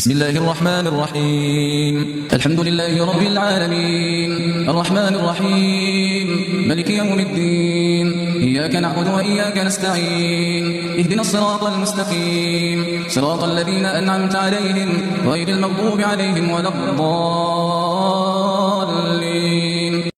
بسم الله الرحمن الرحيم. الحمد لله رب العالمين، الرحمن الرحيم، ملك يوم الدين، إياك نعبد وإياك نستعين، اهدنا الصراط المستقيم، صراط الذين أنعمت عليهم غير المغضوب عليهم ولا الضالين.